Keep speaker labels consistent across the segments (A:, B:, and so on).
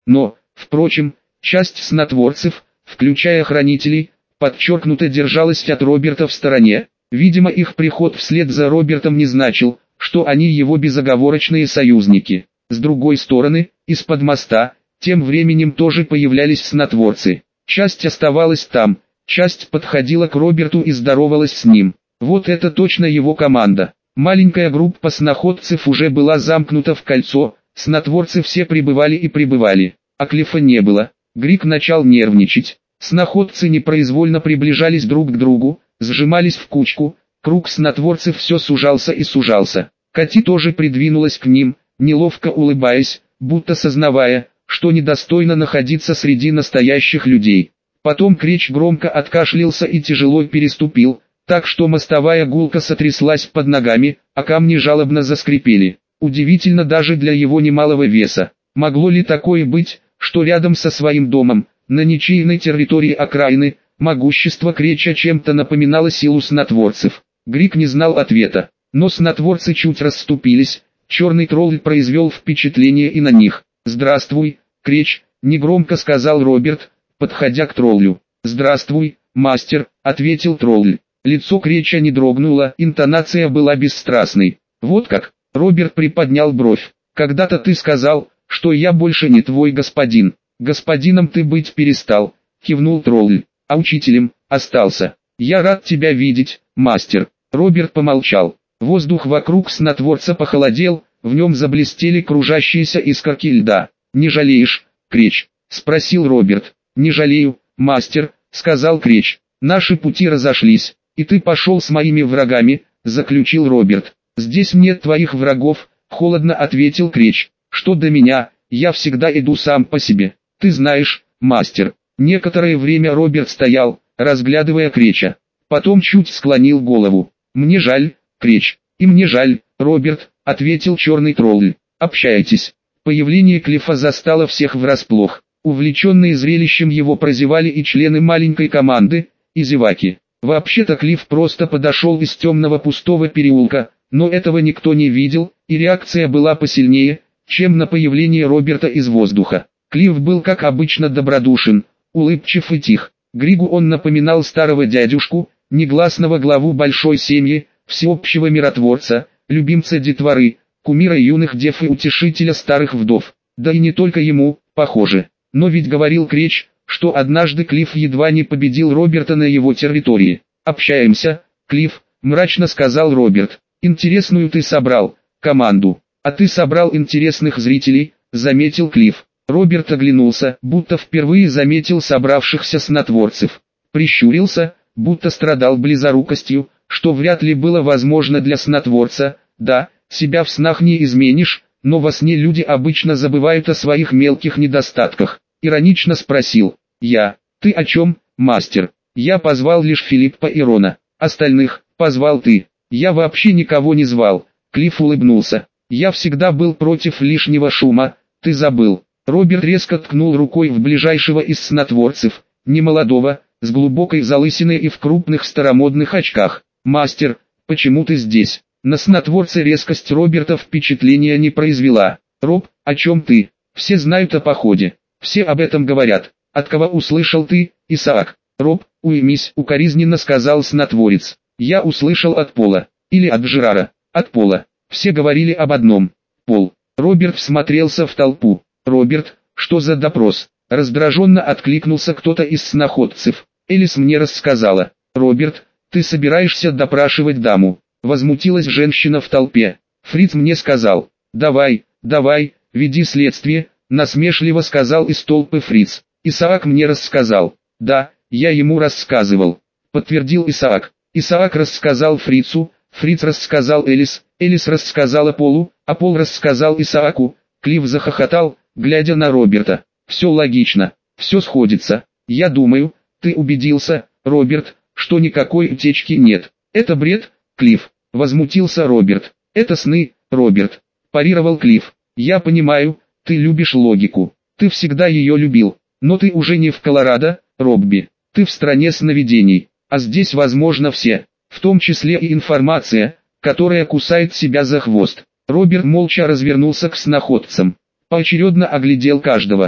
A: Но, впрочем, часть снотворцев, включая хранителей, подчеркнуто держалась от Роберта в стороне. Видимо, их приход вслед за Робертом не значил, что они его безоговорочные союзники. С другой стороны, из-под моста, тем временем тоже появлялись снотворцы. Часть оставалась там, часть подходила к Роберту и здоровалась с ним. Вот это точно его команда. Маленькая группа сноходцев уже была замкнута в кольцо, снотворцы все прибывали и прибывали, а Клиффа не было. Грик начал нервничать. Сноходцы непроизвольно приближались друг к другу, сжимались в кучку, круг снотворцев все сужался и сужался. Кати тоже придвинулась к ним, неловко улыбаясь, будто сознавая, что недостойно находиться среди настоящих людей. Потом Креч громко откашлялся и тяжело переступил, так что мостовая гулко сотряслась под ногами, а камни жалобно заскрипели. Удивительно даже для его немалого веса. Могло ли такое быть, что рядом со своим домом, на ничейной территории окраины, могущество Креча чем-то напоминало силу снотворцев? Грик не знал ответа, но снотворцы чуть расступились, черный тролль произвел впечатление и на них. «Здравствуй, Креч», — негромко сказал Роберт, подходя к троллю. «Здравствуй, мастер», — ответил тролль. Лицо Креча не дрогнуло, интонация была бесстрастной. «Вот как?» — Роберт приподнял бровь. «Когда-то ты сказал, что я больше не твой господин. Господином ты быть перестал», — кивнул тролль, — «а учителем остался. Я рад тебя видеть, мастер». Роберт помолчал. Воздух вокруг снотворца похолодел, в нем заблестели кружащиеся искорки льда. «Не жалеешь, Креч?» — спросил Роберт. «Не жалею, мастер», — сказал Креч. «Наши пути разошлись, и ты пошел с моими врагами», — заключил Роберт. «Здесь нет твоих врагов», — холодно ответил Креч. «Что до меня, я всегда иду сам по себе. Ты знаешь, мастер». Некоторое время Роберт стоял, разглядывая Креча. Потом чуть склонил голову. «Мне жаль, Креч». «И мне жаль, Роберт», — ответил черный тролль. «Общайтесь». Появление Клиффа застало всех врасплох. Увлеченные зрелищем его прозевали и члены маленькой команды, и зеваки. Вообще-то Клифф просто подошел из темного пустого переулка, но этого никто не видел, и реакция была посильнее, чем на появление Роберта из воздуха. Клифф был как обычно добродушен, улыбчив и тих. Григу он напоминал старого дядюшку, негласного главу большой семьи, всеобщего миротворца, любимца детворы, кумира юных дев и утешителя старых вдов. Да и не только ему, похоже. Но ведь говорил Креч, что однажды Клифф едва не победил Роберта на его территории. «Общаемся, Клифф», — мрачно сказал Роберт. «Интересную ты собрал команду. А ты собрал интересных зрителей», — заметил Клифф. Роберт оглянулся, будто впервые заметил собравшихся снотворцев. Прищурился, будто страдал близорукостью, что вряд ли было возможно для снотворца. «Да, себя в снах не изменишь, но во сне люди обычно забывают о своих мелких недостатках», — иронично спросил. «Я? Ты о чем, мастер?» «Я позвал лишь Филиппа и Рона. Остальных позвал ты». «Я вообще никого не звал», — Клифф улыбнулся. «Я всегда был против лишнего шума, ты забыл». Роберт резко ткнул рукой в ближайшего из снотворцев, немолодого, с глубокой залысиной и в крупных старомодных очках. «Мастер, почему ты здесь?» На снотворца резкость Роберта впечатления не произвела. «Роб, о чем ты? Все знают о походе. Все об этом говорят. От кого услышал ты, Исаак?» «Роб, уймись», — укоризненно сказал снотворец. «Я услышал от Пола. Или от Джерара. От Пола. Все говорили об одном. Пол». Роберт всмотрелся в толпу. «Роберт, что за допрос?» Раздраженно откликнулся кто-то из сноходцев. «Элис мне рассказала». «Роберт, ты собираешься допрашивать даму?» Возмутилась женщина в толпе. «Фриц мне сказал». «Давай, давай, веди следствие», насмешливо сказал из толпы Фриц. «Исаак мне рассказал». «Да, я ему рассказывал», подтвердил Исаак. Исаак рассказал Фрицу, Фриц рассказал Элис, Элис рассказала Полу, а Пол рассказал Исааку. Клифф захохотал, глядя на Роберта. «Все логично, все сходится. Я думаю, ты убедился, Роберт, что никакой утечки нет». «Это бред, Клифф», возмутился Роберт. «Это сны, Роберт», парировал Клифф. «Я понимаю, ты любишь логику. Ты всегда ее любил. Но ты уже не в Колорадо, Робби. Ты в стране сновидений. А здесь возможно все, в том числе и информация, которая кусает себя за хвост». Роберт молча развернулся к сноходцам. Поочередно оглядел каждого.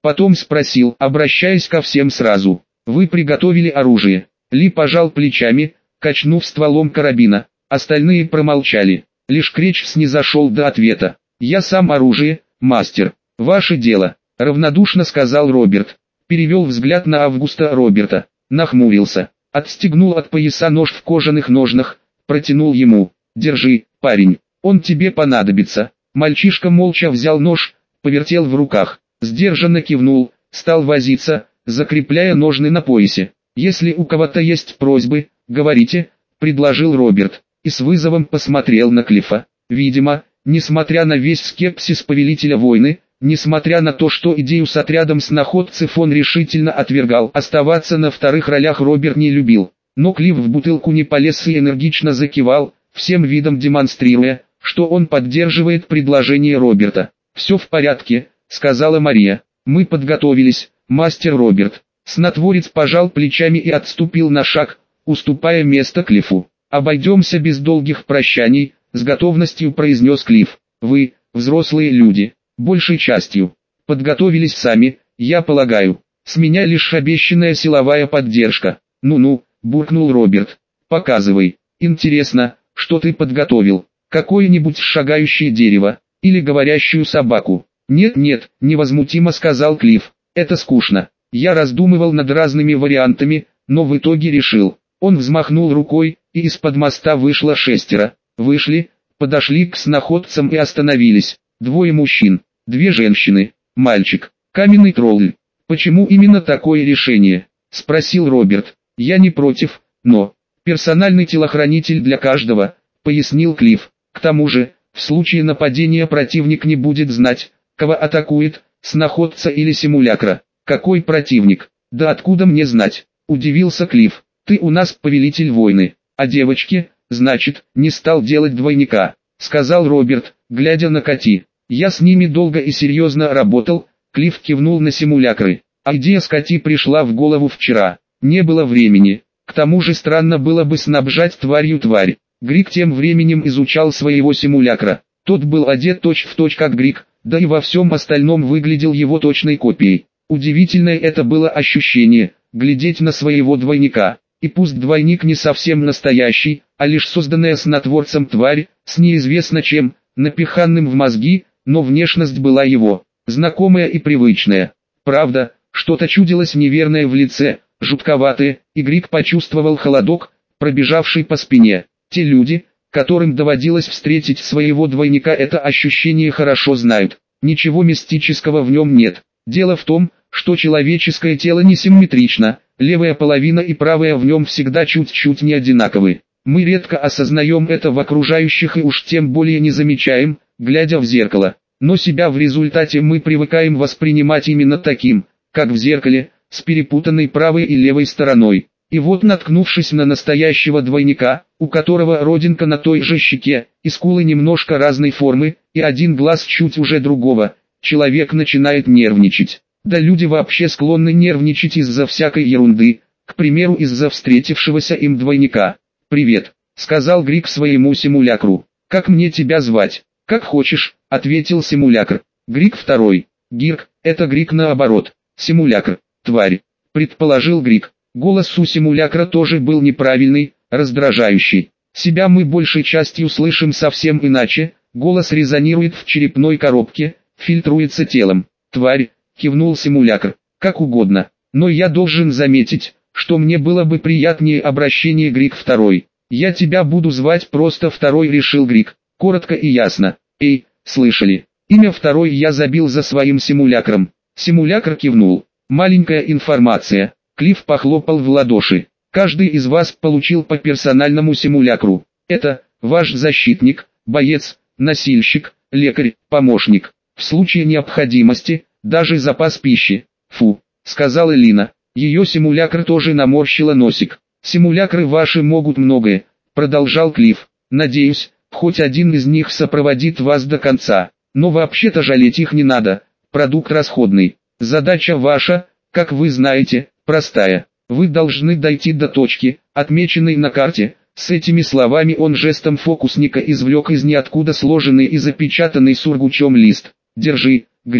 A: Потом спросил, обращаясь ко всем сразу. Вы приготовили оружие? Ли пожал плечами, качнув стволом карабина. Остальные промолчали. Лишь Креч снизошел до ответа. Я сам оружие, мастер. Ваше дело, равнодушно сказал Роберт. Перевел взгляд на Августа Роберта. Нахмурился. Отстегнул от пояса нож в кожаных ножнах. Протянул ему. Держи, парень, он тебе понадобится. Мальчишка молча взял нож, повертел в руках. Сдержанно кивнул, стал возиться, закрепляя ножны на поясе. «Если у кого-то есть просьбы, говорите», — предложил Роберт, и с вызовом посмотрел на Клифа. Видимо, несмотря на весь скепсис повелителя войны, несмотря на то, что идею с отрядом сноходцев он решительно отвергал, оставаться на вторых ролях Роберт не любил. Но Клифф в бутылку не полез и энергично закивал, всем видом демонстрируя, что он поддерживает предложение Роберта. «Все в порядке», — сказала Мария. «Мы подготовились, мастер Роберт». Снотворец пожал плечами и отступил на шаг, уступая место Клиффу. «Обойдемся без долгих прощаний», — с готовностью произнес Клифф. «Вы, взрослые люди, большей частью, подготовились сами, я полагаю. С меня лишь обещанная силовая поддержка». «Ну-ну», — буркнул Роберт. «Показывай. Интересно, что ты подготовил? Какое-нибудь шагающее дерево? Или говорящую собаку?» «Нет-нет», — невозмутимо сказал Клифф. «Это скучно. Я раздумывал над разными вариантами, но в итоге решил». Он взмахнул рукой, и из-под моста вышло 6. Вышли, подошли к сноходцам и остановились. 2 мужчин, 2 женщины, мальчик, каменный тролль. «Почему именно такое решение?» — спросил Роберт. «Я не против, но персональный телохранитель для каждого», — пояснил Клифф. «К тому же, в случае нападения противник не будет знать, кого атакует, сноходца или симулякра». «Какой противник? Да откуда мне знать?» — удивился Клифф. «Ты у нас повелитель войны, а девочки, значит, не стал делать двойника», — сказал Роберт, глядя на Кати. «Я с ними долго и серьезно работал», — Клифф кивнул на симулякры. «А идея с Кати пришла в голову вчера. Не было времени. К тому же странно было бы снабжать тварью тварь». Грик тем временем изучал своего симулякра. Тот был одет точь-в-точь как Грик, да и во всем остальном выглядел его точной копией. Удивительное это было ощущение, глядеть на своего двойника. И пусть двойник не совсем настоящий, а лишь созданная снотворцем тварь, с неизвестно чем, напиханным в мозги, но внешность была его, знакомая и привычная. Правда, что-то чудилось неверное в лице, жутковатое, и Грик почувствовал холодок, пробежавший по спине. Те люди, которым доводилось встретить своего двойника, это ощущение хорошо знают. Ничего мистического в нем нет. Дело в том, что человеческое тело несимметрично, левая половина и правая в нем всегда чуть-чуть не одинаковы. Мы редко осознаем это в окружающих и уж тем более не замечаем, глядя в зеркало. Но себя в результате мы привыкаем воспринимать именно таким, как в зеркале, с перепутанной правой и левой стороной. И вот, наткнувшись на настоящего двойника, у которого родинка на той же щеке, и скулы немножко разной формы, и один глаз чуть уже другого, человек начинает нервничать. Да люди вообще склонны нервничать из-за всякой ерунды, к примеру из-за встретившегося им двойника. «Привет», — сказал Грик своему симулякру. «Как мне тебя звать?» «Как хочешь», — ответил симулякр. Грик второй. Гирк, это Грик наоборот. Симулякр, тварь, предположил Грик. Голос у симулякра тоже был неправильный, раздражающий. Себя мы большей частью слышим совсем иначе, голос резонирует в черепной коробке, фильтруется телом. «Тварь», — кивнул симулякр, — «как угодно, но я должен заметить, что мне было бы приятнее обращение Грик второй. Я тебя буду звать просто второй», — решил Грик, коротко и ясно. «Эй, слышали? Имя второй я забил за своим симулякром». Симулякр кивнул. «Маленькая информация». Клифф похлопал в ладоши. «Каждый из вас получил по персональному симулякру. Это ваш защитник, боец, носильщик, лекарь, помощник. В случае необходимости, даже запас пищи». «Фу», — сказала Лина. Ее симулякр тоже наморщила носик. «Симулякры ваши могут многое», — продолжал Клифф. «Надеюсь, хоть один из них сопроводит вас до конца. Но вообще-то жалеть их не надо, продукт расходный. Задача ваша, как вы знаете, простая. Вы должны дойти до точки, отмеченной на карте». С этими словами он жестом фокусника извлек из ниоткуда сложенный и запечатанный сургучом лист. «Держи, Грик,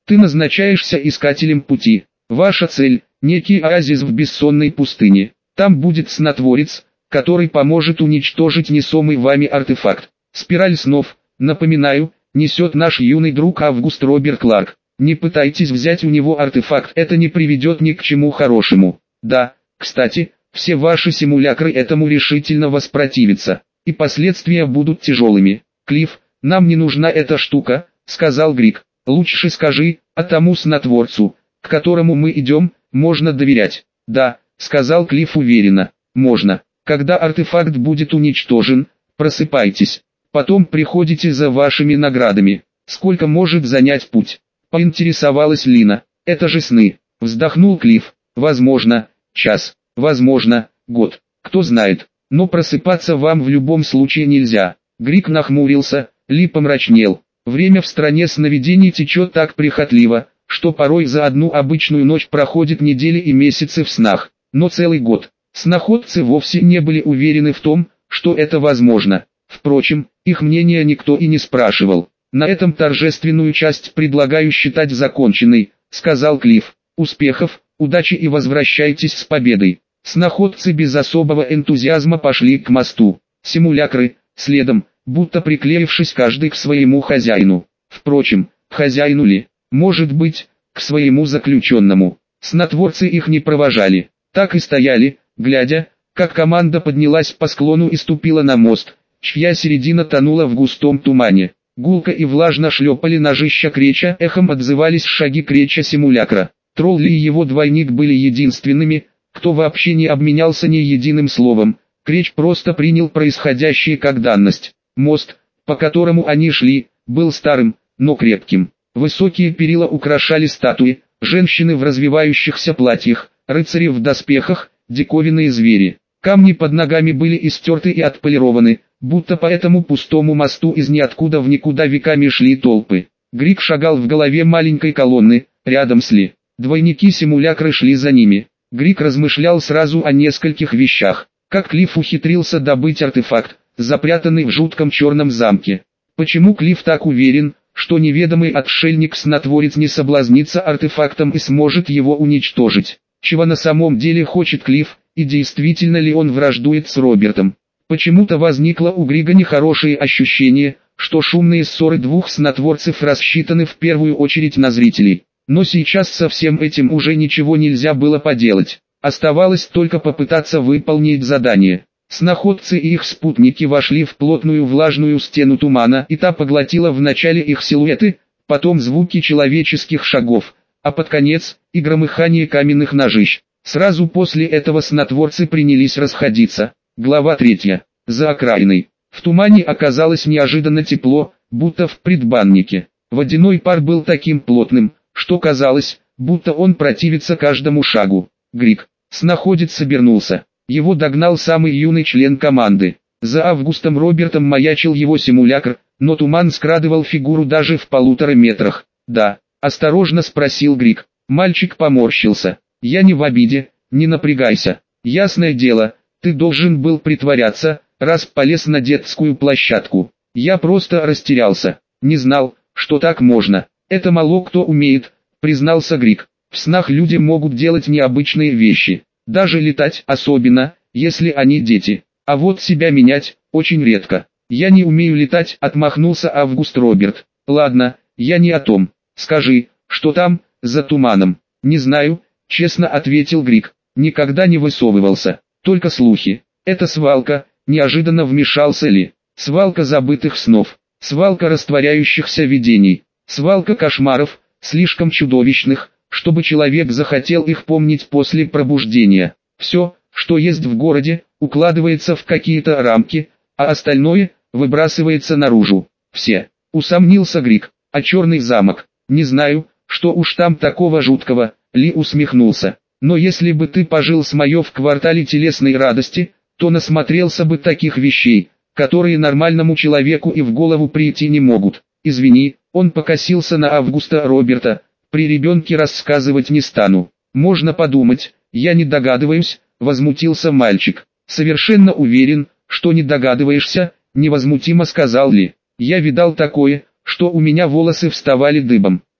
A: Ты назначаешься искателем пути. Ваша цель – некий оазис в бессонной пустыне. Там будет снотворец, который поможет уничтожить несомый вами артефакт. Спираль снов, напоминаю, несет наш юный друг Август Роберт Кларк. Не пытайтесь взять у него артефакт, это не приведет ни к чему хорошему. Да, кстати, все ваши симулякры этому решительно воспротивятся, и последствия будут тяжелыми. Клифф, нам не нужна эта штука, сказал Грик. Лучше скажи, а тому снотворцу, к которому мы идем, можно доверять. Да, сказал Клифф уверенно, можно. Когда артефакт будет уничтожен, просыпайтесь. Потом приходите за вашими наградами. Сколько может занять путь? Поинтересовалась Лина. Это же сны. Вздохнул Клифф. Возможно, час. Возможно, год. Кто знает. Но просыпаться вам в любом случае нельзя. Грик нахмурился, Ли помрачнел. Время в стране сновидений течет так прихотливо, что порой за одну обычную ночь проходит недели и месяцы в снах. Но целый год. Сноходцы вовсе не были уверены в том, что это возможно. Впрочем, их мнение никто и не спрашивал. На этом торжественную часть предлагаю считать законченной, сказал Клифф. Успехов, удачи и возвращайтесь с победой. Сноходцы без особого энтузиазма пошли к мосту. Симулякры, следом, будто приклеившись каждый к своему хозяину. Впрочем, хозяину ли? Может быть, к своему заключенному. Снотворцы их не провожали. Так и стояли, глядя, как команда поднялась по склону и ступила на мост, чья середина тонула в густом тумане. Гулко и влажно шлепали ножища Креча, эхом отзывались шаги Креча-симулякра. Тролли и его двойник были единственными, кто вообще не обменялся ни единым словом. Креч просто принял происходящее как данность. Мост, по которому они шли, был старым, но крепким. Высокие перила украшали статуи, женщины в развивающихся платьях, рыцари в доспехах, диковинные звери. Камни под ногами были истерты и отполированы, будто по этому пустому мосту из ниоткуда в никуда веками шли толпы. Грик шагал в голове маленькой колонны, рядом с Ли. Двойники-симулякры шли за ними. Грик размышлял сразу о нескольких вещах. Как Клифф ухитрился добыть артефакт, запрятанный в жутком черном замке. Почему Клифф так уверен, что неведомый отшельник-снотворец не соблазнится артефактом и сможет его уничтожить? Чего на самом деле хочет Клифф, и действительно ли он враждует с Робертом? Почему-то возникло у Грига нехорошее ощущение, что шумные ссоры двух снотворцев рассчитаны в первую очередь на зрителей. Но сейчас со всем этим уже ничего нельзя было поделать. Оставалось только попытаться выполнить задание. Сноходцы и их спутники вошли в плотную влажную стену тумана, и та поглотила вначале их силуэты, потом звуки человеческих шагов, а под конец и громыхание каменных ножищ. Сразу после этого снотворцы принялись расходиться. Глава 3. За окраиной. В тумане оказалось неожиданно тепло, будто в предбаннике. Водяной пар был таким плотным, что казалось, будто он противится каждому шагу. Грик. Сноходец обернулся. Его догнал самый юный член команды. За Августом Робертом маячил его симулякр, но туман скрадывал фигуру даже в 1,5 метрах. «Да», — осторожно спросил Грик. Мальчик поморщился. «Я не в обиде, не напрягайся. Ясное дело, ты должен был притворяться, раз полез на детскую площадку. Я просто растерялся, не знал, что так можно. Это мало кто умеет», — признался Грик. «В снах люди могут делать необычные вещи. Даже летать, особенно, если они дети. А вот себя менять, очень редко. Я не умею летать», — отмахнулся Август Роберт. «Ладно, я не о том. Скажи, что там, за туманом?» «Не знаю», — честно ответил Грик. «Никогда не высовывался. Только слухи. Это свалка», — неожиданно вмешался Ли. «Свалка забытых снов. Свалка растворяющихся видений. Свалка кошмаров, слишком чудовищных, чтобы человек захотел их помнить после пробуждения. Все, что есть в городе, укладывается в какие-то рамки, а остальное выбрасывается наружу. Все». Усомнился Грик. «А черный замок? Не знаю, что уж там такого жуткого», — Ли усмехнулся. «Но если бы ты пожил с Майо в квартале телесной радости, то насмотрелся бы таких вещей, которые нормальному человеку и в голову прийти не могут. Извини», — он покосился на Августа Роберта. «При ребенке рассказывать не стану». «Можно подумать, я не догадываюсь», — возмутился мальчик. «Совершенно уверен, что не догадываешься», — невозмутимо сказал Ли. «Я видал такое, что у меня волосы вставали дыбом.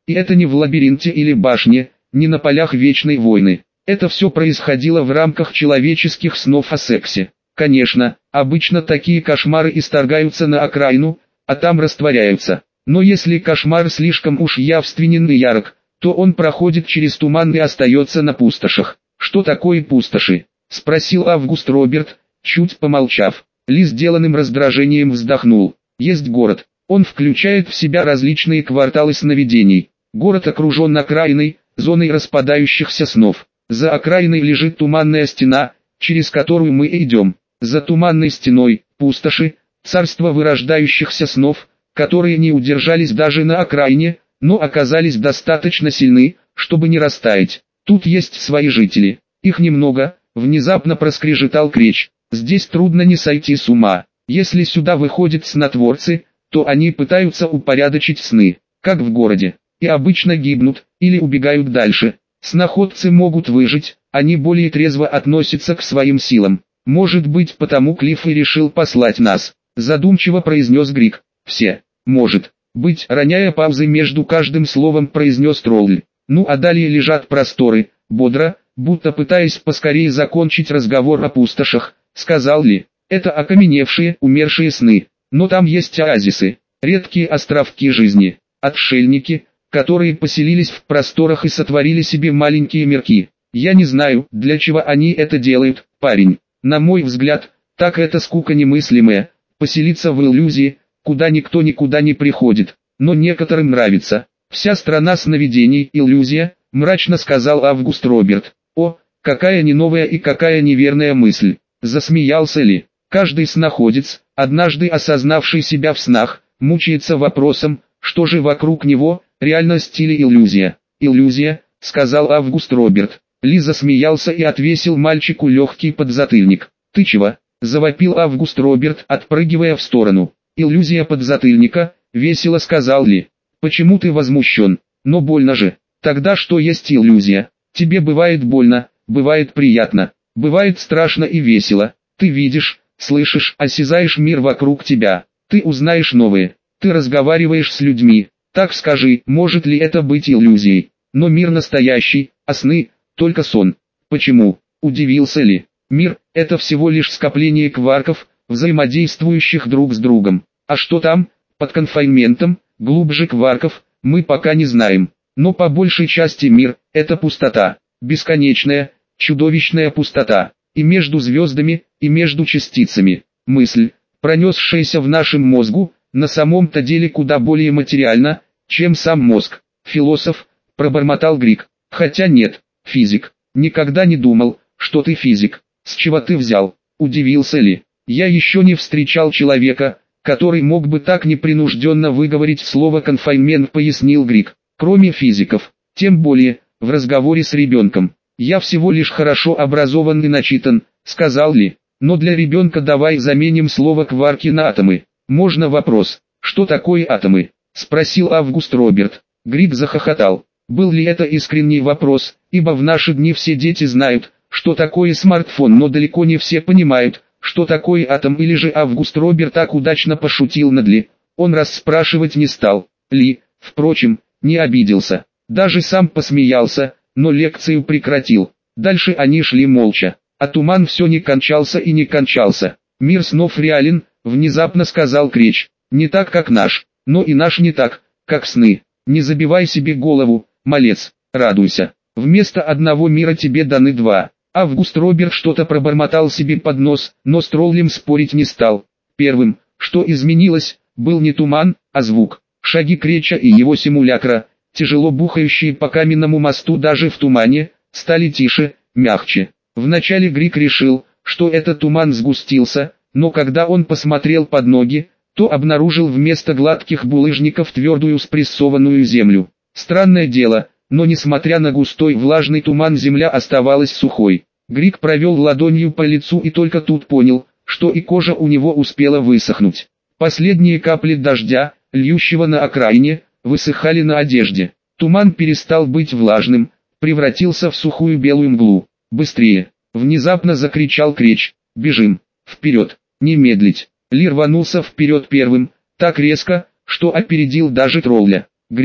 A: И это не в лабиринте или башне, не на полях вечной войны. Это все происходило в рамках человеческих снов о сексе. Конечно, обычно такие кошмары исторгаются на окраину, а там растворяются. Но если кошмар слишком уж явственен и ярок, то он проходит через туман и остается на пустошах. «Что такое пустоши?» — спросил Август Роберт, чуть помолчав. Ли сделанным раздражением вздохнул. «Есть город. Он включает в себя различные кварталы сновидений. Город окружен окраиной, зоной распадающихся снов. За окраиной лежит туманная стена, через которую мы идем. За туманной стеной – пустоши, царство вырождающихся снов, которые не удержались даже на окраине, но оказались достаточно сильны, чтобы не растаять. Тут есть свои жители. Их немного», — внезапно проскрежетал Креч. «Здесь трудно не сойти с ума. Если сюда выходят снотворцы, то они пытаются упорядочить сны, как в городе, и обычно гибнут, или убегают дальше. Сноходцы могут выжить, они более трезво относятся к своим силам. Может быть, потому Клифф и решил послать нас», — задумчиво произнес Грик. «Все. Может быть», — роняя паузы между каждым словом, произнес Тролль. «Ну а далее лежат просторы», — бодро, будто пытаясь поскорее закончить разговор о пустошах, сказал Ли. «Это окаменевшие, умершие сны. Но там есть оазисы, редкие островки жизни, отшельники, которые поселились в просторах и сотворили себе маленькие мирки. Я не знаю, для чего они это делают, парень. На мой взгляд, так это скука немыслимая, поселиться в иллюзии, куда никто никуда не приходит. Но некоторым нравится. Вся страна сновидений – иллюзия», – мрачно сказал Август Роберт. «О, какая не новая и какая неверная мысль!» – засмеялся Ли. «Каждый сноходец, однажды осознавший себя в снах, мучается вопросом, что же вокруг него, реальность или иллюзия?» «Иллюзия», — сказал Август Роберт. Ли засмеялся и отвесил мальчику легкий подзатыльник. «Ты чего?» — завопил Август Роберт, отпрыгивая в сторону. «Иллюзия подзатыльника», — весело сказал Ли. «Почему ты возмущен? Но больно же. Тогда что есть иллюзия? Тебе бывает больно, бывает приятно, бывает страшно и весело. Ты видишь, слышишь, осязаешь мир вокруг тебя. Ты узнаешь новое. Ты разговариваешь с людьми. Так скажи, может ли это быть иллюзией? Но мир настоящий, а сны – только сон». «Почему?» – удивился Ли. «Мир – это всего лишь скопление кварков, взаимодействующих друг с другом. А что там, под конфайнментом, глубже кварков, мы пока не знаем. Но по большей части мир – это пустота. Бесконечная, чудовищная пустота. И между звездами, и между частицами. Мысль, пронесшаяся в нашем мозгу, на самом-то деле куда более материальна, чем сам мозг». «Философ», — пробормотал Грик. «Хотя нет, физик. Никогда не думал, что ты физик. С чего ты взял?» — удивился Ли. «Я еще не встречал человека, который мог бы так непринужденно выговорить слово «конфайнмент», — пояснил Грик. «Кроме физиков, тем более, в разговоре с ребенком. Я всего лишь хорошо образован и начитан», — сказал Ли. «Но для ребенка давай заменим слово «кварки» на «атомы». Можно вопрос, что такое атомы?» — спросил Август Роберт. Грик захохотал. Был ли это искренний вопрос, ибо в наши дни все дети знают, что такое смартфон, но далеко не все понимают, что такое атом, или же Август Роберт так удачно пошутил над Ли. Он расспрашивать не стал. Ли, впрочем, не обиделся. Даже сам посмеялся, но лекцию прекратил. Дальше они шли молча, а туман все не кончался и не кончался. «Мир снов реален», — внезапно сказал Креч. «Не так, как наш, но и наш не так, как сны. Не забивай себе голову, малец, радуйся. Вместо одного мира тебе даны два». Август Роберт что-то пробормотал себе под нос, но с Троллем спорить не стал. Первым, что изменилось, был не туман, а звук. Шаги Креча и его симулякра, тяжело бухающие по каменному мосту даже в тумане, стали тише, мягче. Вначале Грик решил, что этот туман сгустился, но когда он посмотрел под ноги, то обнаружил вместо гладких булыжников твердую спрессованную землю. Странное дело, но несмотря на густой влажный туман, земля оставалась сухой. Грик провел ладонью по лицу и только тут понял, что и кожа у него успела высохнуть. Последние капли дождя, льющего на окраине, высыхали на одежде. Туман перестал быть влажным, превратился в сухую белую мглу. «Быстрее!» — внезапно закричал Креч. «Бежим! Вперед! Не медлить!» Ли рванулся вперед первым, так резко, что опередил даже Тролля. Грик,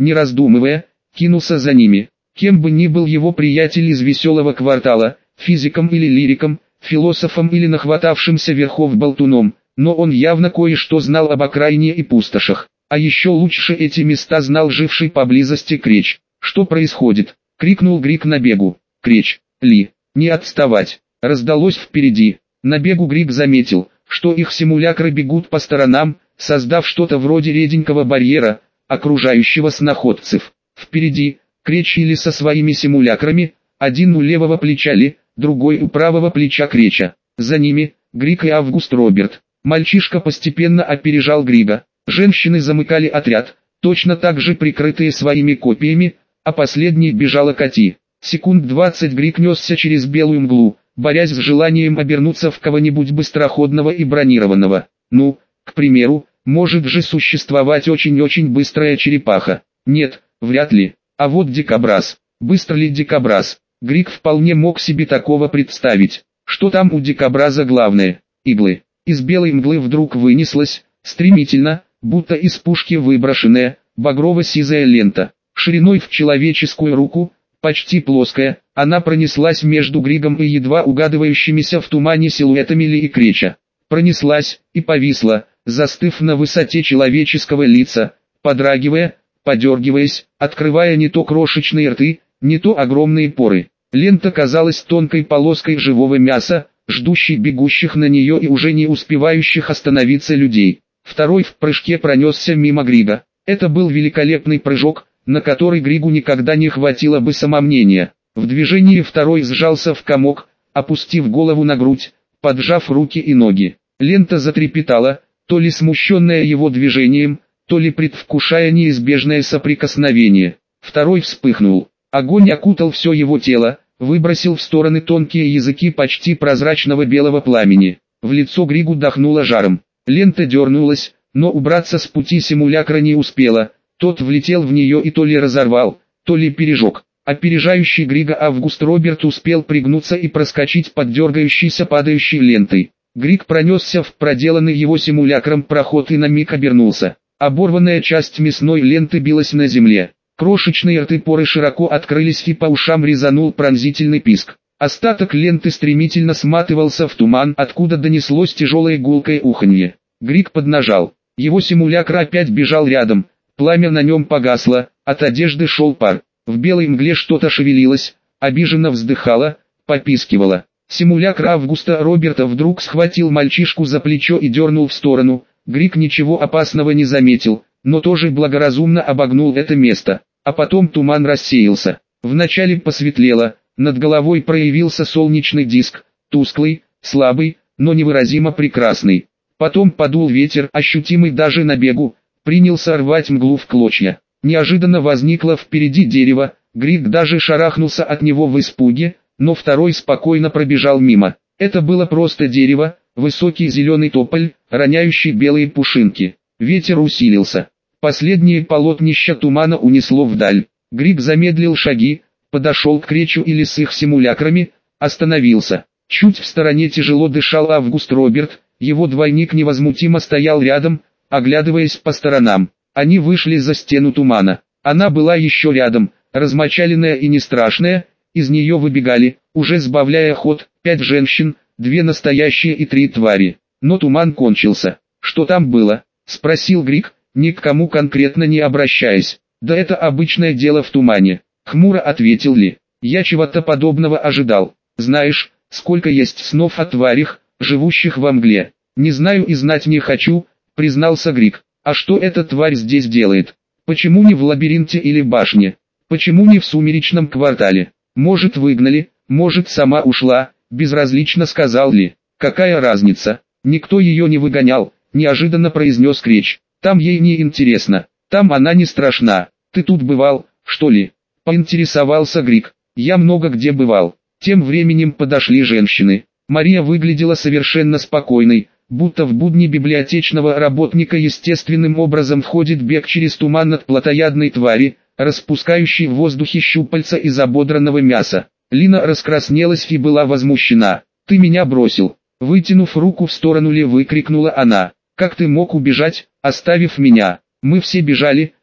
A: не раздумывая, кинулся за ними. Кем бы ни был его приятель из веселого квартала, физиком или лириком, философом или нахватавшимся верхов болтуном, но он явно кое-что знал об окраине и пустошах. А еще лучше эти места знал живший поблизости Креч. «Что происходит?» — крикнул Грик на бегу. «Креч, Ли, не отставать!» — раздалось впереди. На бегу Грик заметил, что их симулякры бегут по сторонам, создав что-то вроде реденького барьера, окружающего сноходцев. Впереди, Креч или со своими симулякрами, один у левого плеча Ли, другой у правого плеча Креча. За ними, Грик и Август Роберт. Мальчишка постепенно опережал Грига. Женщины замыкали отряд, точно так же прикрытые своими копьями, а последней бежала Кати. Секунд 20 Грик несся через белую мглу, борясь с желанием обернуться в кого-нибудь быстроходного и бронированного. Ну, к примеру, может же существовать очень-очень быстрая черепаха. Нет, вряд ли. А вот дикобраз. Быстро ли дикобраз? Грик вполне мог себе такого представить. Что там у дикобраза главное? Иглы. Из белой мглы вдруг вынеслась, стремительно, будто из пушки выброшенная, багрово-сизая лента. Шириной в человеческую руку, почти плоская, она пронеслась между Григом и едва угадывающимися в тумане силуэтами Ли и Креча. Пронеслась и повисла, застыв на высоте человеческого лица, подрагивая, подергиваясь, открывая не то крошечные рты, не то огромные поры. Лента казалась тонкой полоской живого мяса, ждущей бегущих на нее и уже не успевающих остановиться людей. Второй в прыжке пронесся мимо Грига. Это был великолепный прыжок, на который Григу никогда не хватило бы самомнения. В движении второй сжался в комок, опустив голову на грудь, поджав руки и ноги. Лента затрепетала, то ли смущенная его движением, то ли предвкушая неизбежное соприкосновение. Второй вспыхнул. Огонь окутал все его тело, выбросил в стороны тонкие языки почти прозрачного белого пламени. В лицо Григу дохнуло жаром. Лента дернулась, но убраться с пути симулякра не успела. Тот влетел в нее и то ли разорвал, то ли пережег. Опережающий Грига Август Роберт успел пригнуться и проскочить под дергающейся падающей лентой. Григ пронесся в проделанный его симулякром проход и на миг обернулся. Оборванная часть мясной ленты билась на земле. Крошечные рты поры широко открылись и по ушам резанул пронзительный писк. Остаток ленты стремительно сматывался в туман, откуда донеслось тяжелое гулкое уханье. Григ поднажал. Его симулякр опять бежал рядом. Пламя на нем погасло, от одежды шел пар. В белой мгле что-то шевелилось, обиженно вздыхало, попискивало. Симулякр Августа Роберта вдруг схватил мальчишку за плечо и дернул в сторону. Григ ничего опасного не заметил, но тоже благоразумно обогнул это место. А потом туман рассеялся. Вначале посветлело, над головой проявился солнечный диск, тусклый, слабый, но невыразимо прекрасный. Потом подул ветер, ощутимый даже на бегу, принялся рвать мглу в клочья. Неожиданно возникло впереди дерево, Григ даже шарахнулся от него в испуге, но второй спокойно пробежал мимо. Это было просто дерево, высокий зеленый тополь, роняющий белые пушинки. Ветер усилился. Последние полотнища тумана унесло вдаль. Григ замедлил шаги, подошел к Кречу или с их симулякрами, остановился. Чуть в стороне тяжело дышал Август Роберт, его двойник невозмутимо стоял рядом, оглядываясь по сторонам. Они вышли за стену тумана. Она была еще рядом, размочаленная и не страшная, из нее выбегали, уже сбавляя ход, 5 женщин, 2 настоящие и 3 твари. Но туман кончился. «Что там было?» — спросил Григ, ни к кому конкретно не обращаясь. «Да это обычное дело в тумане», — хмуро ответил Ли. «Я чего-то подобного ожидал. Знаешь, сколько есть снов о тварях, живущих во мгле?» «Не знаю и знать не хочу», — признался Григ. «А что эта тварь здесь делает? Почему не в лабиринте или башне? Почему не в сумеречном квартале? Может выгнали, может сама ушла», — безразлично сказал Ли. «Какая разница? Никто ее не выгонял», — неожиданно произнес Креч. «Там ей не интересно, там она не страшна. Ты тут бывал, что ли?» — поинтересовался Григ. «Я много где бывал». Тем временем подошли женщины. Мария выглядела совершенно спокойной, будто в будни библиотечного работника естественным образом входит бег через туман от плотоядной твари, распускающей в воздухе щупальца из ободранного мяса. Лина раскраснелась и была возмущена. «Ты меня бросил!» Вытянув руку в сторону Ли, выкрикнула она. «Как ты мог убежать, оставив меня? Мы все бежали,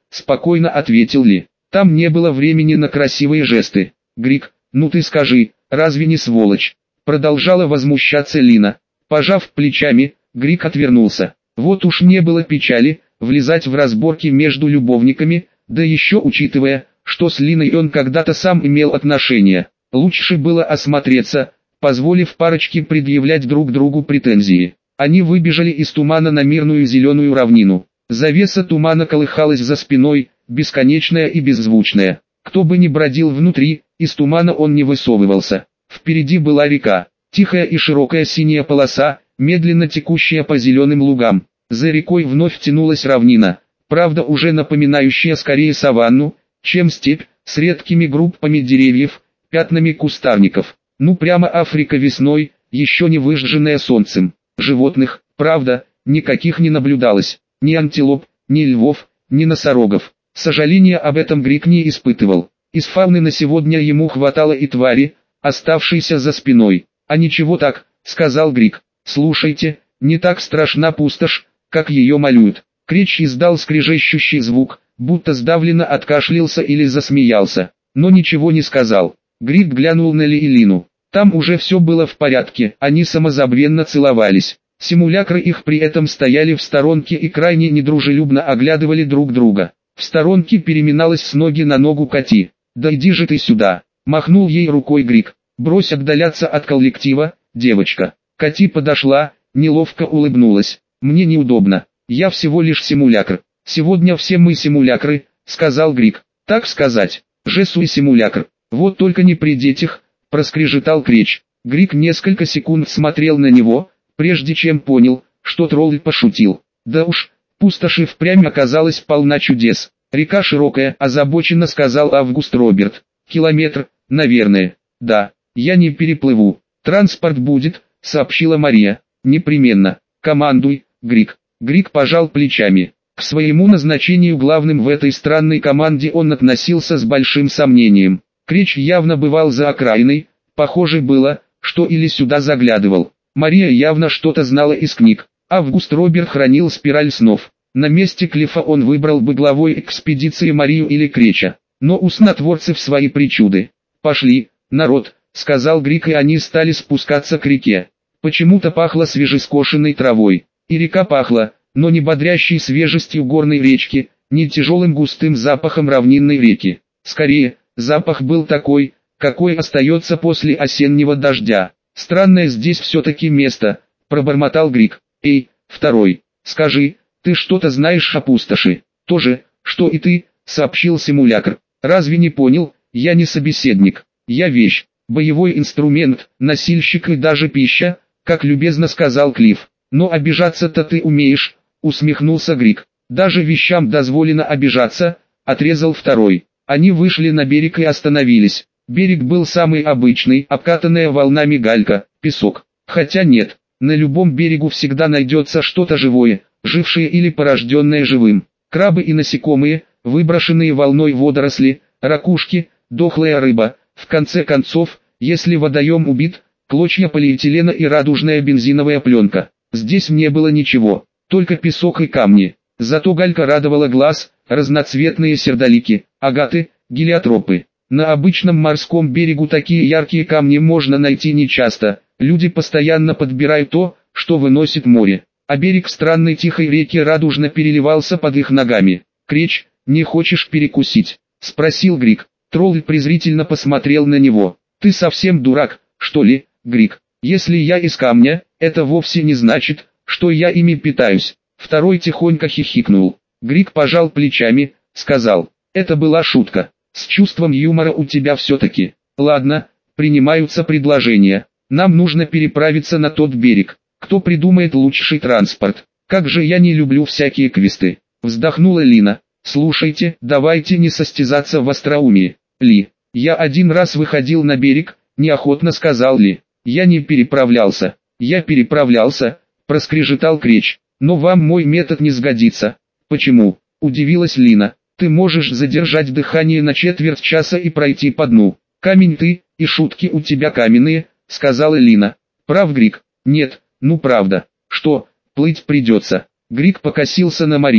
A: спокойно ответил Ли. Там не было времени на красивые жесты. Грик, ну ты скажи, разве не сволочь? Продолжала возмущаться Лина. Пожав плечами, Грик отвернулся. Вот уж не было печали, влезать в разборки между любовниками, да еще учитывая, что с Линой он когда-то сам имел отношения. Лучше было осмотреться, позволив парочке предъявлять друг другу претензии. Они выбежали из тумана на мирную зеленую равнину. Завеса тумана колыхалась за спиной, бесконечная и беззвучная. Кто бы ни бродил внутри, из тумана он не высовывался. Впереди была река, тихая и широкая синяя полоса, медленно текущая по зеленым лугам. За рекой вновь тянулась равнина, правда уже напоминающая скорее саванну, чем степь, с редкими группами деревьев, пятнами кустарников. Ну прямо Африка весной, еще не выжженная солнцем. Животных, правда, никаких не наблюдалось. Ни антилоп, ни львов, ни носорогов. Сожаления об этом Грик не испытывал. Из фауны на сегодня ему хватало и твари, оставшейся за спиной. «А ничего так», — сказал Грик. «Слушайте, не так страшна пустошь, как ее малюют». Кречь издал скрежещущий звук, будто сдавленно откашлялся или засмеялся, но ничего не сказал. Грик глянул на Ли и Лину. Там уже все было в порядке, они самозабвенно целовались. Симулякры их при этом стояли в сторонке и крайне недружелюбно оглядывали друг друга. В сторонке переминалась с ноги на ногу Кати. «Да иди же ты сюда!» — махнул ей рукой Грик. «Брось отдаляться от коллектива, девочка». Кати подошла, неловко улыбнулась. «Мне неудобно, я всего лишь симулякр». «Сегодня все мы симулякры», — сказал Грик. «Так сказать, же суй симулякр. Вот только не при детях», — проскрежетал Кречь. Грик несколько секунд смотрел на него, прежде чем понял, что тролль пошутил. Да уж, пустошь и впрямь оказалась полна чудес. «Река широкая», — озабоченно сказал Август Роберт. «Километр, наверное». «Да, я не переплыву. Транспорт будет», — сообщила Мария. «Непременно. Командуй, Грик». Грик пожал плечами. К своему назначению главным в этой странной команде он относился с большим сомнением. Кречь явно бывал за окраиной, похоже было, что или сюда заглядывал. Мария явно что-то знала из книг. Август Роберт хранил спираль снов. На месте Клиффа он выбрал бы главой экспедиции Марию или Креча. Но у снотворцев свои причуды. «Пошли, народ», — сказал Грик, и они стали спускаться к реке. Почему-то пахло свежескошенной травой. И река пахла, но не бодрящей свежестью горной речки, не тяжелым густым запахом равнинной реки. Скорее, запах был такой, какой остается после осеннего дождя. «Странное здесь все-таки место», — пробормотал Грик. «Эй, второй, скажи, ты что-то знаешь о пустоши?» «То же, что и ты», — сообщил симулякр. «Разве не понял? Я не собеседник. Я вещь, боевой инструмент, носильщик и даже пища», как любезно сказал Клифф. «Но обижаться-то ты умеешь», — усмехнулся Грик. «Даже вещам дозволено обижаться», — отрезал второй. Они вышли на берег и остановились. Берег был самый обычный, обкатанная волнами галька, песок. Хотя нет, на любом берегу всегда найдется что-то живое, жившее или порожденное живым. Крабы и насекомые, выброшенные волной водоросли, ракушки, дохлая рыба. В конце концов, если водоем убит, клочья полиэтилена и радужная бензиновая пленка. Здесь не было ничего, только песок и камни. Зато галька радовала глаз, разноцветные сердолики, агаты, гелиотропы. На обычном морском берегу такие яркие камни можно найти нечасто. Люди постоянно подбирают то, что выносит море. А берег странной тихой реки радужно переливался под их ногами. «Кречь, не хочешь перекусить?» — спросил Грик. Тролль презрительно посмотрел на него. «Ты совсем дурак, что ли, Грик? Если я из камня, это вовсе не значит, что я ими питаюсь». Второй тихонько хихикнул. Грик пожал плечами, сказал: «Это была шутка. С чувством юмора у тебя все-таки. Ладно, принимаются предложения. Нам нужно переправиться на тот берег. Кто придумает лучший транспорт? Как же я не люблю всякие квесты». Вздохнула Лина. «Слушайте, давайте не состязаться в остроумии. Ли, я один раз выходил на берег», — неохотно сказал Ли. «Я не переправлялся». «Я переправлялся», — проскрежетал Кречь. «Но вам мой метод не сгодится». «Почему?» — удивилась Лина. «Ты можешь задержать дыхание на четверть часа и пройти по дну». «Камень ты, и шутки у тебя каменные», — сказала Лина. «Прав Грик?» «Нет, ну правда». «Что, плыть придется?» Грик покосился на Марию.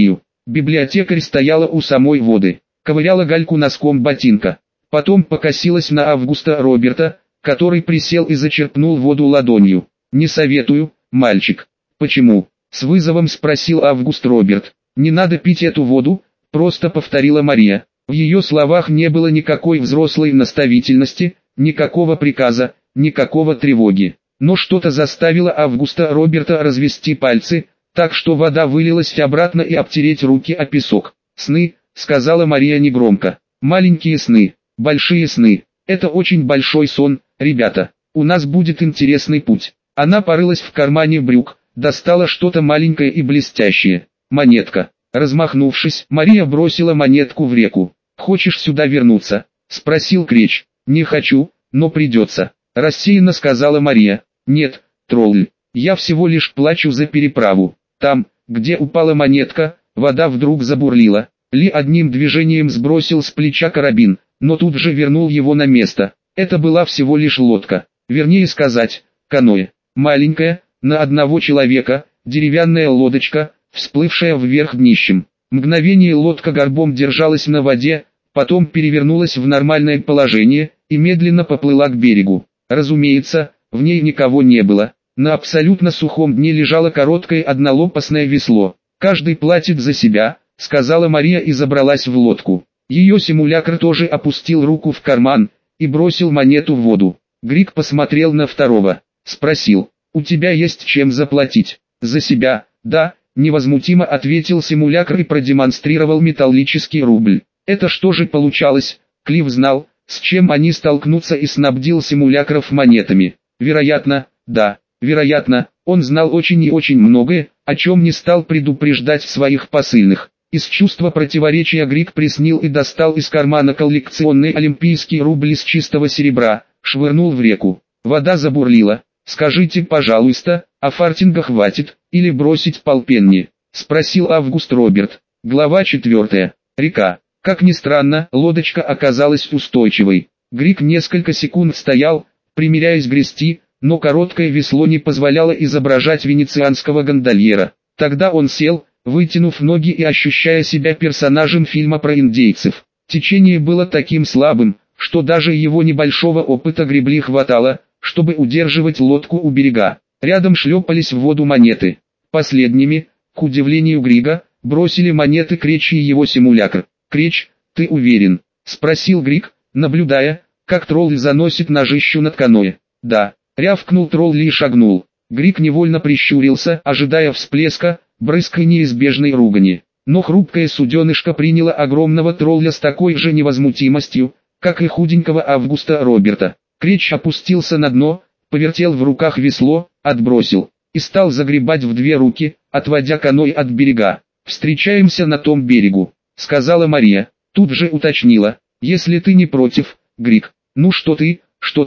A: Библиотекарь стояла у самой воды, ковыряла гальку носком ботинка. Потом покосилась на Августа Роберта, который присел и зачерпнул воду ладонью. «Не советую, мальчик». «Почему?» — с вызовом спросил Август Роберт. «Не надо пить эту воду», — просто повторила Мария. В ее словах не было никакой взрослой наставительности, никакого приказа, никакого тревоги. Но что-то заставило Августа Роберта развести пальцы, так что вода вылилась обратно и обтереть руки о песок. «Сны», — сказала Мария негромко. «Маленькие сны, большие сны. Это очень большой сон, ребята. У нас будет интересный путь». Она порылась в кармане брюк, достала что-то маленькое и блестящее. Монетка. Размахнувшись, Мария бросила монетку в реку. «Хочешь сюда вернуться?» — спросил Креч. «Не хочу, но придется», — рассеянно сказала Мария. «Нет, тролль, я всего лишь плачу за переправу». Там, где упала монетка, вода вдруг забурлила. Ли одним движением сбросил с плеча карабин, но тут же вернул его на место. Это была всего лишь лодка, вернее сказать, каноэ. Маленькая, на одного человека, деревянная лодочка, всплывшая вверх днищем. Мгновение лодка горбом держалась на воде, потом перевернулась в нормальное положение и медленно поплыла к берегу. Разумеется, в ней никого не было. На абсолютно сухом дне лежало короткое однолопастное весло. «Каждый платит за себя», — сказала Мария и забралась в лодку. Ее симулякр тоже опустил руку в карман и бросил монету в воду. Грик посмотрел на второго, спросил: «У тебя есть чем заплатить?» «За себя, да», — невозмутимо ответил симулякр и продемонстрировал металлический рубль. Это что же получалось? Клифф знал, с чем они столкнутся, и снабдил симулякров монетами. Вероятно, да. Вероятно, он знал очень и очень многое, о чем не стал предупреждать своих посыльных. Из чувства противоречия Грик приснил и достал из кармана коллекционный олимпийский рубль из чистого серебра, швырнул в реку. Вода забурлила. «Скажите, пожалуйста, а фартинга хватит, или бросить полпенни?» — спросил Август Роберт. Глава 4. Река. Как ни странно, лодочка оказалась устойчивой. Грик несколько секунд стоял, примеряясь грести, но короткое весло не позволяло изображать венецианского гондольера. Тогда он сел, вытянув ноги и ощущая себя персонажем фильма про индейцев. Течение было таким слабым, что даже его небольшого опыта гребли хватало, чтобы удерживать лодку у берега. Рядом шлепались в воду монеты. Последними, к удивлению Грига, бросили монеты Креч и его симулякр. «Креч, ты уверен?» — спросил Григ, наблюдая, как тролль заносит ножищу над каноэ. «Да». Рявкнул тролль и шагнул. Грик невольно прищурился, ожидая всплеска, брызг и неизбежной ругани. Но хрупкое суденышко приняло огромного тролля с такой же невозмутимостью, как и худенького Августа Роберта. Креч опустился на дно, повертел в руках весло, отбросил, и стал загребать в две руки, отводя каноэ от берега. «Встречаемся на том берегу», — сказала Мария. Тут же уточнила: «Если ты не против, Грик». «Ну что ты,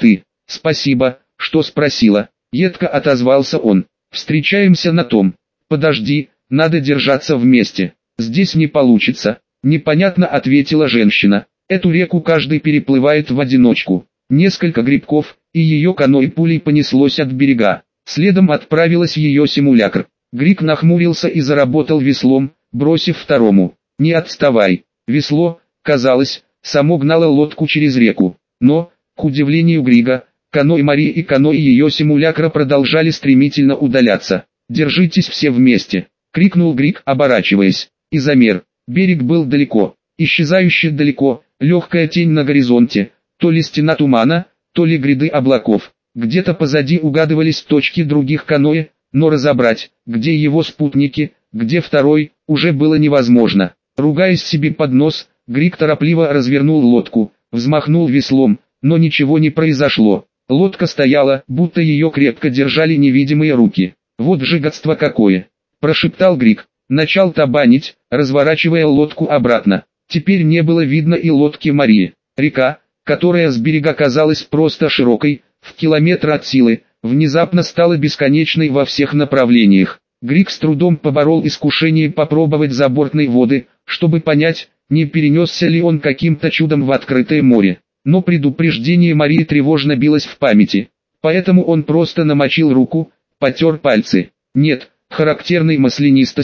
A: спасибо, что спросила», — едко отозвался он. «Встречаемся на том». «Подожди, надо держаться вместе. Здесь не получится», — непонятно ответила женщина. «Эту реку каждый переплывает в одиночку». Несколько грибков, и ее каноэ пулей понеслось от берега. Следом отправилась ее симулякр. Грик нахмурился и заработал веслом, бросив второму: «Не отставай». Весло, казалось, само гнало лодку через реку. Но, к удивлению Грига, каноэ Марии и каноэ ее симулякра продолжали стремительно удаляться. «Держитесь все вместе!» — крикнул Григ, оборачиваясь. И замер. Берег был далеко, исчезающе далеко, легкая тень на горизонте, то ли стена тумана, то ли гряды облаков. Где-то позади угадывались точки других каноэ, но разобрать, где его спутники, где второй, уже было невозможно. Ругаясь себе под нос, Григ торопливо развернул лодку, взмахнул веслом, но ничего не произошло. Лодка стояла, будто ее крепко держали невидимые руки. «Вот же гадство какое!» – прошептал Григ. Начал табанить, разворачивая лодку обратно. Теперь не было видно и лодки Марии. Река, которая с берега казалась просто широкой, в километр от силы, внезапно стала бесконечной во всех направлениях. Григ с трудом поборол искушение попробовать забортной воды, чтобы понять, не перенесся ли он каким-то чудом в открытое море. Но предупреждение Марии тревожно билось в памяти, поэтому он просто намочил руку, потер пальцы. Нет, характерной маслянистости,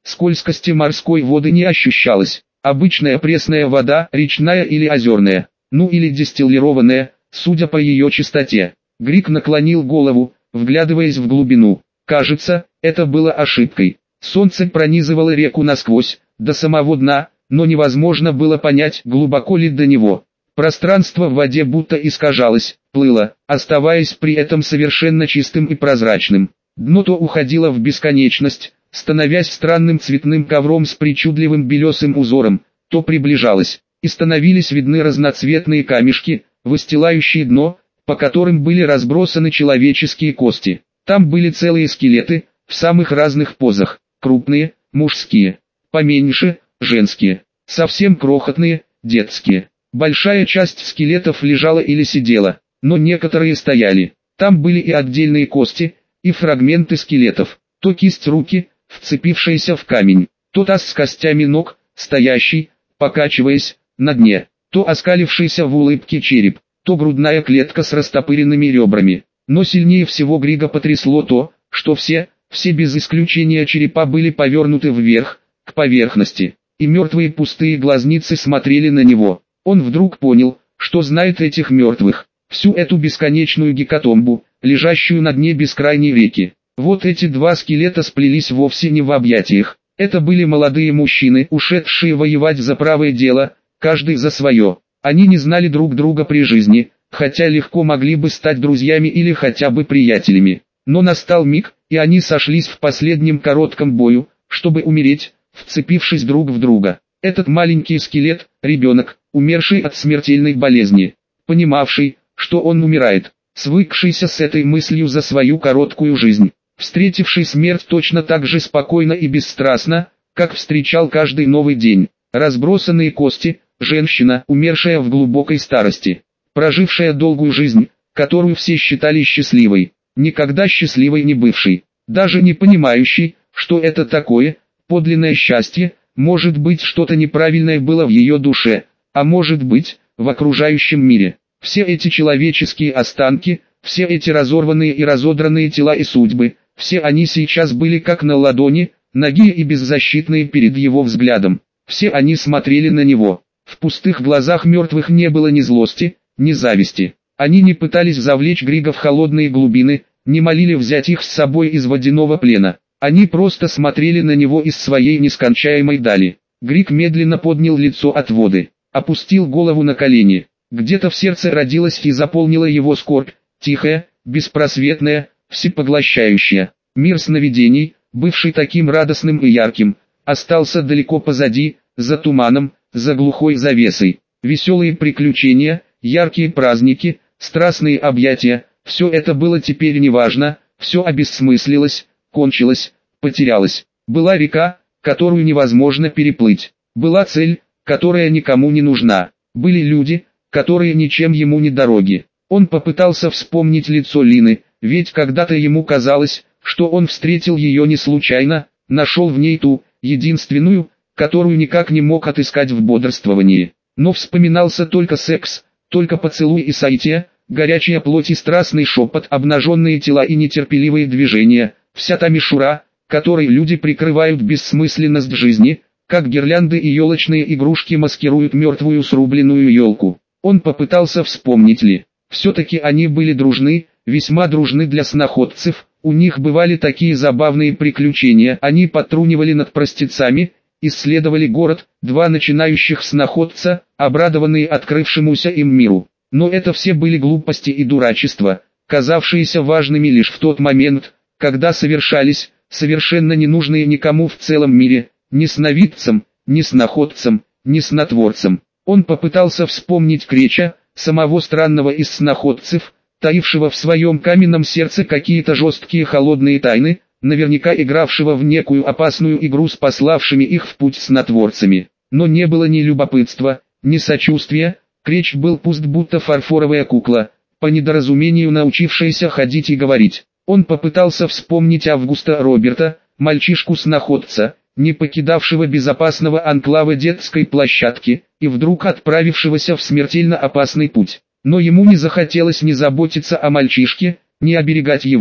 A: скользкости морской воды не ощущалось. Обычная пресная вода, речная или озерная, ну или дистиллированная, судя по ее чистоте. Грик наклонил голову, вглядываясь в глубину. Кажется, это было ошибкой. Солнце пронизывало реку насквозь, до самого дна, но невозможно было понять, глубоко ли до него. Пространство в воде будто искажалось, плыло, оставаясь при этом совершенно чистым и прозрачным. Дно то уходило в бесконечность, становясь странным цветным ковром с причудливым белесым узором, то приближалось, и становились видны разноцветные камешки, выстилающие дно, по которым были разбросаны человеческие кости. Там были целые скелеты, в самых разных позах, крупные, мужские, поменьше, женские, совсем крохотные, детские. Большая часть скелетов лежала или сидела, но некоторые стояли. Там были и отдельные кости, и фрагменты скелетов, то кисть руки, вцепившаяся в камень, то таз с костями ног, стоящий, покачиваясь, на дне, то оскалившийся в улыбке череп, то грудная клетка с растопыренными ребрами. Но сильнее всего Грига потрясло то, что все без исключения черепа были повернуты вверх, к поверхности, и мертвые пустые глазницы смотрели на него. Он вдруг понял, что знает этих мертвых, всю эту бесконечную гекатомбу, лежащую на дне бескрайней реки. Вот эти два скелета сплелись вовсе не в объятиях. Это были молодые мужчины, ушедшие воевать за правое дело, каждый за свое. Они не знали друг друга при жизни, хотя легко могли бы стать друзьями или хотя бы приятелями. Но настал миг, и они сошлись в последнем коротком бою, чтобы умереть, вцепившись друг в друга. Этот маленький скелет, ребенок, умерший от смертельной болезни, понимавший, что он умирает, свыкшийся с этой мыслью за свою короткую жизнь, встретивший смерть точно так же спокойно и бесстрастно, как встречал каждый новый день. Разбросанные кости, женщина, умершая в глубокой старости, прожившая долгую жизнь, которую все считали счастливой, никогда счастливой не бывшей, даже не понимающей, что это такое, подлинное счастье. Может быть, что-то неправильное было в ее душе, а может быть, в окружающем мире. Все эти человеческие останки, все эти разорванные и разодранные тела и судьбы, все они сейчас были как на ладони, нагие и беззащитные перед его взглядом. Все они смотрели на него. В пустых глазах мертвых не было ни злости, ни зависти. Они не пытались завлечь Грига в холодные глубины, не молили взять их с собой из водяного плена. Они просто смотрели на него из своей нескончаемой дали. Григ медленно поднял лицо от воды, опустил голову на колени. Где-то в сердце родилась и заполнила его скорбь, тихая, беспросветная, всепоглощающая. Мир сновидений, бывший таким радостным и ярким, остался далеко позади, за туманом, за глухой завесой. Веселые приключения, яркие праздники, страстные объятия, все это было теперь неважно, все обессмыслилось, кончилось, потерялось. Была река, которую невозможно переплыть. Была цель, которая никому не нужна. Были люди, которые ничем ему не дороги. Он попытался вспомнить лицо Лины, ведь когда-то ему казалось, что он встретил ее не случайно, нашел в ней ту, единственную, которую никак не мог отыскать в бодрствовании. Но вспоминался только секс, только поцелуй и соитие, горячая плоть и страстный шепот, обнаженные тела и нетерпеливые движения, вся та мишура, которой люди прикрывают бессмысленность жизни, как гирлянды и елочные игрушки маскируют мертвую срубленную елку. Он попытался вспомнить ли. Все-таки они были дружны, весьма дружны для сноходцев, у них бывали такие забавные приключения, они подтрунивали над простецами, исследовали город, два начинающих сноходца, обрадованные открывшемуся им миру. Но это все были глупости и дурачества, казавшиеся важными лишь в тот момент, когда совершались, совершенно ненужные никому в целом мире, ни сновидцам, ни сноходцам, ни снотворцам. Он попытался вспомнить Креча, самого странного из сноходцев, таившего в своем каменном сердце какие-то жесткие холодные тайны, наверняка игравшего в некую опасную игру с пославшими их в путь снотворцами. Но не было ни любопытства, ни сочувствия, Креч был пуст будто фарфоровая кукла, по недоразумению научившаяся ходить и говорить. Он попытался вспомнить Августа Роберта, мальчишку-сноходца, не покидавшего безопасного анклава детской площадки, и вдруг отправившегося в смертельно опасный путь. Но ему не захотелось ни заботиться о мальчишке, ни оберегать его,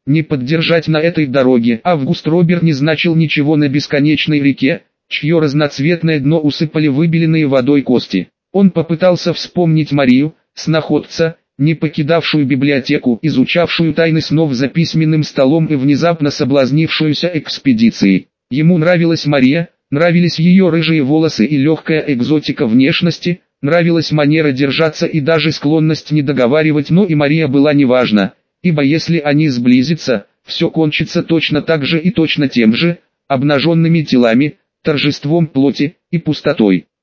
A: не поддержать на этой дороге. Август Роберт не значил ничего на бесконечной реке, чье разноцветное дно усыпали выбеленные водой кости. Он попытался вспомнить Марию, сноходца, не покидавшую библиотеку, изучавшую тайны снов за письменным столом и внезапно соблазнившуюся экспедицией. Ему нравилась Мария, нравились ее рыжие волосы и легкая экзотика внешности, нравилась манера держаться и даже склонность не договаривать, но и Мария была неважна, ибо если они сблизятся, все кончится точно так же и точно тем же, обнаженными телами, торжеством плоти и пустотой.